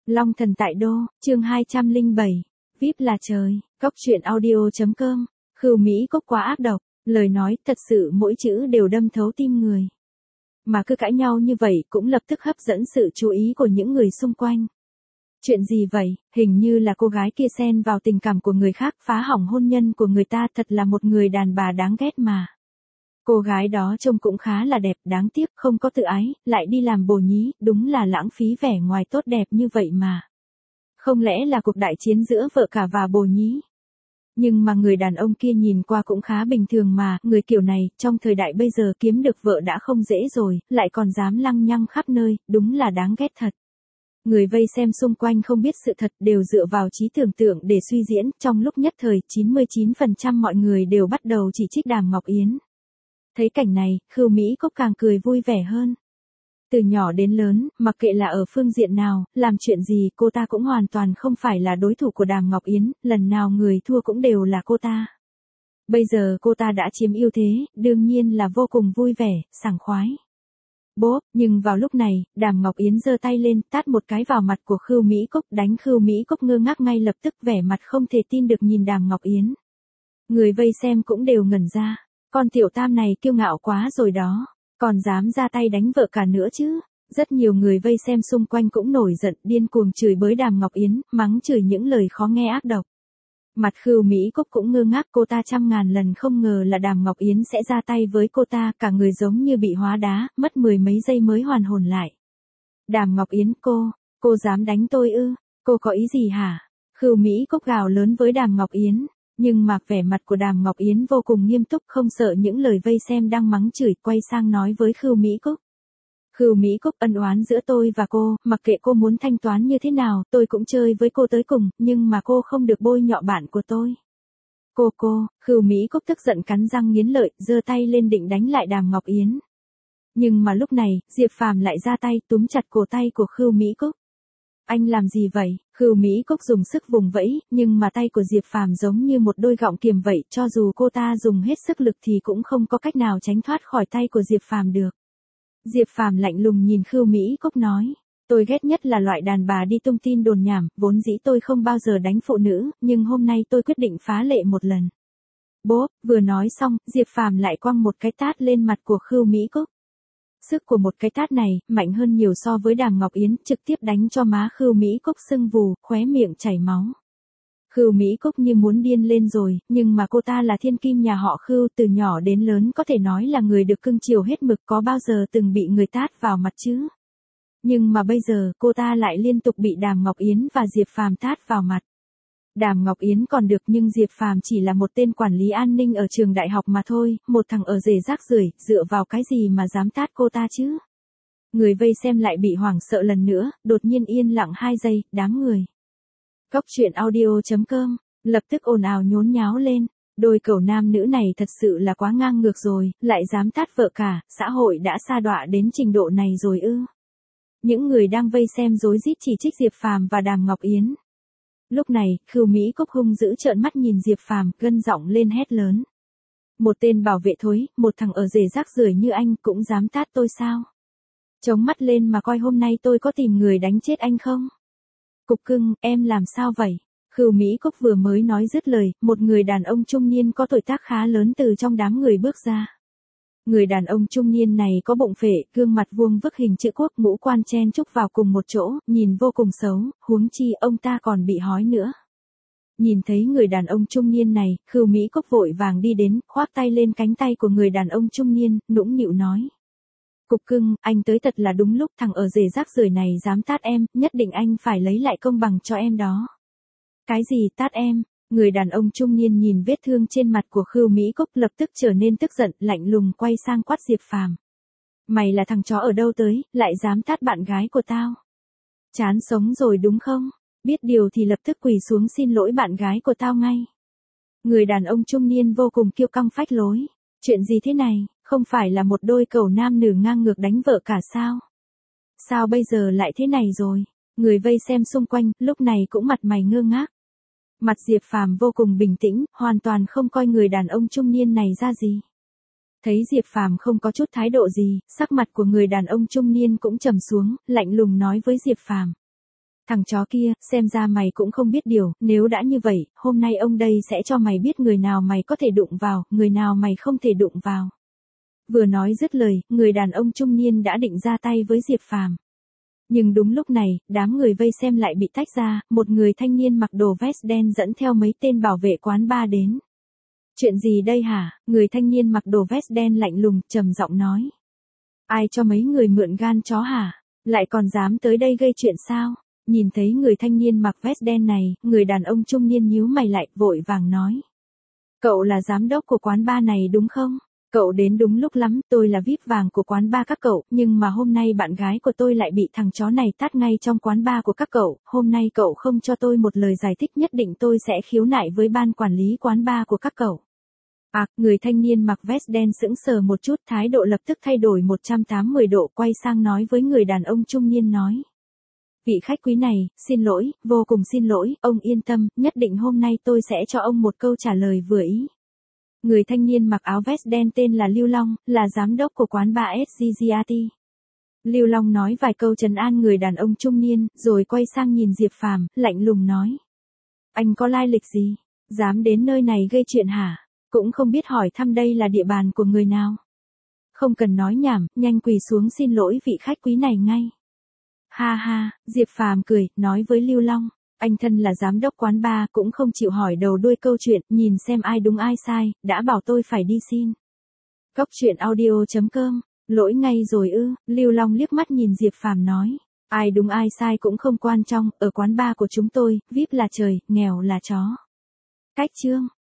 Long thần tại đô, chương 207. VIP là trời, Cốc truyện audio.com. Khưu Mỹ Cốc quá ác độc, lời nói thật sự mỗi chữ đều đâm thấu tim người. Mà cứ cãi nhau như vậy cũng lập tức hấp dẫn sự chú ý của những người xung quanh. Chuyện gì vậy, hình như là cô gái kia xen vào tình cảm của người khác, phá hỏng hôn nhân của người ta, thật là một người đàn bà đáng ghét mà. Cô gái đó trông cũng khá là đẹp, đáng tiếc không có tự ái, lại đi làm bồ nhí, đúng là lãng phí vẻ ngoài tốt đẹp như vậy mà. Không lẽ là cuộc đại chiến giữa vợ cả và bồ nhí? Nhưng mà người đàn ông kia nhìn qua cũng khá bình thường mà, người kiểu này, trong thời đại bây giờ kiếm được vợ đã không dễ rồi, lại còn dám lăng nhăng khắp nơi, đúng là đáng ghét thật. Người vây xem xung quanh không biết sự thật, đều dựa vào trí tưởng tượng để suy diễn, trong lúc nhất thời, 99% mọi người đều bắt đầu chỉ trích Đàm Ngọc Yến. Thấy cảnh này, Khưu Mỹ Cốc càng cười vui vẻ hơn. Từ nhỏ đến lớn, mặc kệ là ở phương diện nào, làm chuyện gì, cô ta cũng hoàn toàn không phải là đối thủ của Đàm Ngọc Yến, lần nào người thua cũng đều là cô ta. Bây giờ cô ta đã chiếm ưu thế, đương nhiên là vô cùng vui vẻ, sảng khoái. Bốp, nhưng vào lúc này, Đàm Ngọc Yến giơ tay lên, tát một cái vào mặt của Khưu Mỹ Cốc, đánh Khưu Mỹ Cốc ngơ ngác ngay lập tức, vẻ mặt không thể tin được nhìn Đàm Ngọc Yến. Người vây xem cũng đều ngẩn ra. Con tiểu tam này kiêu ngạo quá rồi đó, còn dám ra tay đánh vợ cả nữa chứ. Rất nhiều người vây xem xung quanh cũng nổi giận, điên cuồng chửi bới Đàm Ngọc Yến, mắng chửi những lời khó nghe ác độc. Mặt Khưu Mỹ Cốc cũng ngơ ngác, cô ta trăm ngàn lần không ngờ là Đàm Ngọc Yến sẽ ra tay với cô ta, cả người giống như bị hóa đá, mất mười mấy giây mới hoàn hồn lại. Đàm Ngọc Yến, cô dám đánh tôi ư? Cô có ý gì hả? Khưu Mỹ Cốc gào lớn với Đàm Ngọc Yến. Nhưng mà vẻ mặt của Đàm Ngọc Yến vô cùng nghiêm túc, không sợ những lời vây xem đang mắng chửi, quay sang nói với Khưu Mỹ Cốc. Khưu Mỹ Cốc, ân oán giữa tôi và cô, mặc kệ cô muốn thanh toán như thế nào, tôi cũng chơi với cô tới cùng, nhưng mà cô không được bôi nhọ bạn của tôi. Khưu Mỹ Cốc tức giận cắn răng nghiến lợi, giơ tay lên định đánh lại Đàm Ngọc Yến. Nhưng mà lúc này, Diệp Phàm lại ra tay, túm chặt cổ tay của Khưu Mỹ Cốc. Anh làm gì vậy? Khưu Mỹ Cốc dùng sức vùng vẫy, nhưng mà tay của Diệp Phàm giống như một đôi gọng kiềm vậy, cho dù cô ta dùng hết sức lực thì cũng không có cách nào tránh thoát khỏi tay của Diệp Phàm được. Diệp Phàm lạnh lùng nhìn Khưu Mỹ Cốc nói, tôi ghét nhất là loại đàn bà đi tung tin đồn nhảm, vốn dĩ tôi không bao giờ đánh phụ nữ, nhưng hôm nay tôi quyết định phá lệ một lần. Bốp, vừa nói xong, Diệp Phàm lại quăng một cái tát lên mặt của Khưu Mỹ Cốc. Sức của một cái tát này, mạnh hơn nhiều so với Đàm Ngọc Yến, trực tiếp đánh cho má Khưu Mỹ Cốc sưng vù, khóe miệng chảy máu. Khưu Mỹ Cốc như muốn điên lên rồi, nhưng mà cô ta là thiên kim nhà họ Khưu, từ nhỏ đến lớn có thể nói là người được cưng chiều hết mực, có bao giờ từng bị người tát vào mặt chứ. Nhưng mà bây giờ, cô ta lại liên tục bị Đàm Ngọc Yến và Diệp Phàm tát vào mặt. Đàm Ngọc Yến còn được, nhưng Diệp Phàm chỉ là một tên quản lý an ninh ở trường đại học mà thôi, một thằng ở rể rác rưởi, dựa vào cái gì mà dám tát cô ta chứ? Người vây xem lại bị hoảng sợ lần nữa, đột nhiên yên lặng 2 giây, đám người. Cốc truyện audio.com, lập tức ồn ào nhốn nháo lên, đôi cẩu nam nữ này thật sự là quá ngang ngược rồi, lại dám tát vợ cả, xã hội đã sa đọa đến trình độ này rồi ư? Những người đang vây xem rối rít chỉ trích Diệp Phàm và Đàm Ngọc Yến. Lúc này, Khưu Mỹ Cốc hung dữ trợn mắt nhìn Diệp Phàm, gân giọng lên hét lớn. Một tên bảo vệ thối, một thằng ở rể rác rưởi như anh cũng dám tát tôi sao? Chống mắt lên mà coi hôm nay tôi có tìm người đánh chết anh không? Cục cưng, em làm sao vậy? Khưu Mỹ Cốc vừa mới nói dứt lời, một người đàn ông trung niên có tuổi tác khá lớn từ trong đám người bước ra. Người đàn ông trung niên này có bụng phệ, gương mặt vuông vức hình chữ quốc, ngũ quan chen chúc vào cùng một chỗ, nhìn vô cùng xấu, huống chi ông ta còn bị hói nữa. Nhìn thấy người đàn ông trung niên này, Khưu Mỹ Cốc vội vàng đi đến, khoác tay lên cánh tay của người đàn ông trung niên, nũng nịu nói. Cục cưng, anh tới thật là đúng lúc, thằng ở rể rác rưởi này dám tát em, nhất định anh phải lấy lại công bằng cho em đó. Cái gì tát em? Người đàn ông trung niên nhìn vết thương trên mặt của Khưu Mỹ Cốc lập tức trở nên tức giận, lạnh lùng quay sang quát Diệp Phàm. Mày là thằng chó ở đâu tới, lại dám tát bạn gái của tao? Chán sống rồi đúng không? Biết điều thì lập tức quỳ xuống xin lỗi bạn gái của tao ngay. Người đàn ông trung niên vô cùng kiêu căng phách lối. Chuyện gì thế này, không phải là một đôi cẩu nam nữ ngang ngược đánh vợ cả sao? Sao bây giờ lại thế này rồi? Người vây xem xung quanh, lúc này cũng mặt mày ngơ ngác. Mặt Diệp Phàm vô cùng bình tĩnh, hoàn toàn không coi người đàn ông trung niên này ra gì. Thấy Diệp Phàm không có chút thái độ gì, sắc mặt của người đàn ông trung niên cũng trầm xuống, lạnh lùng nói với Diệp Phàm. Thằng chó kia, xem ra mày cũng không biết điều, nếu đã như vậy, hôm nay ông đây sẽ cho mày biết người nào mày có thể đụng vào, người nào mày không thể đụng vào. Vừa nói dứt lời, người đàn ông trung niên đã định ra tay với Diệp Phàm. Nhưng đúng lúc này, đám người vây xem lại bị tách ra, một người thanh niên mặc đồ vest đen dẫn theo mấy tên bảo vệ quán bar đến. Chuyện gì đây hả? Người thanh niên mặc đồ vest đen lạnh lùng, trầm giọng nói. Ai cho mấy người mượn gan chó hả? Lại còn dám tới đây gây chuyện sao? Nhìn thấy người thanh niên mặc vest đen này, người đàn ông trung niên nhíu mày lại, vội vàng nói. Cậu là giám đốc của quán bar này đúng không? Cậu đến đúng lúc lắm, tôi là VIP vàng của quán bar các cậu, nhưng mà hôm nay bạn gái của tôi lại bị thằng chó này tát ngay trong quán bar của các cậu, hôm nay cậu không cho tôi một lời giải thích nhất định tôi sẽ khiếu nại với ban quản lý quán bar của các cậu. Người thanh niên mặc vest đen sững sờ một chút, thái độ lập tức thay đổi 180 độ, quay sang nói với người đàn ông trung niên nói. Vị khách quý này, xin lỗi, vô cùng xin lỗi, ông yên tâm, nhất định hôm nay tôi sẽ cho ông một câu trả lời vừa ý. Người thanh niên mặc áo vest đen tên là Lưu Long, là giám đốc của quán bar SGGAT. Lưu Long nói vài câu trấn an người đàn ông trung niên, rồi quay sang nhìn Diệp Phàm, lạnh lùng nói. Anh có lai lịch gì? Dám đến nơi này gây chuyện hả? Cũng không biết hỏi thăm đây là địa bàn của người nào. Không cần nói nhảm, nhanh quỳ xuống xin lỗi vị khách quý này ngay. Ha ha, Diệp Phàm cười, nói với Lưu Long. Anh thân là giám đốc quán bar cũng không chịu hỏi đầu đuôi câu chuyện, nhìn xem ai đúng ai sai, đã bảo tôi phải đi xin. Cóc truyện audio.com, lỗi ngay rồi ư? Lưu Long liếc mắt nhìn Diệp Phàm nói. Ai đúng ai sai cũng không quan trọng, ở quán bar của chúng tôi, VIP là trời, nghèo là chó. Cách chương.